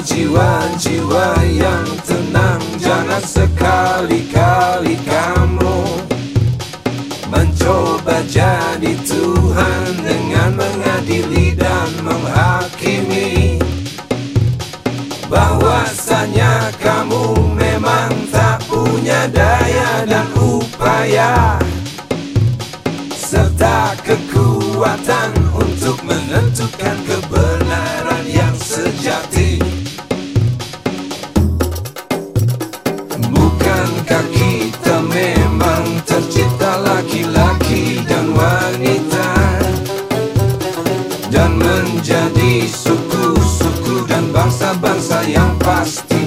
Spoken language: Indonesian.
jiwa-jiwa yang tenang. Jangan sekali-kali kamu mencoba jadi Tuhan dengan mengadili dan menghakimi bahwasanya kamu memang tak punya daya dan upaya serta kekuatan untuk menentukan kebenaran yang sejati. Bukankah kita memang tercipta laki-laki dan wanita, dan menjadi suku-suku dan bangsa-bangsa yang pasti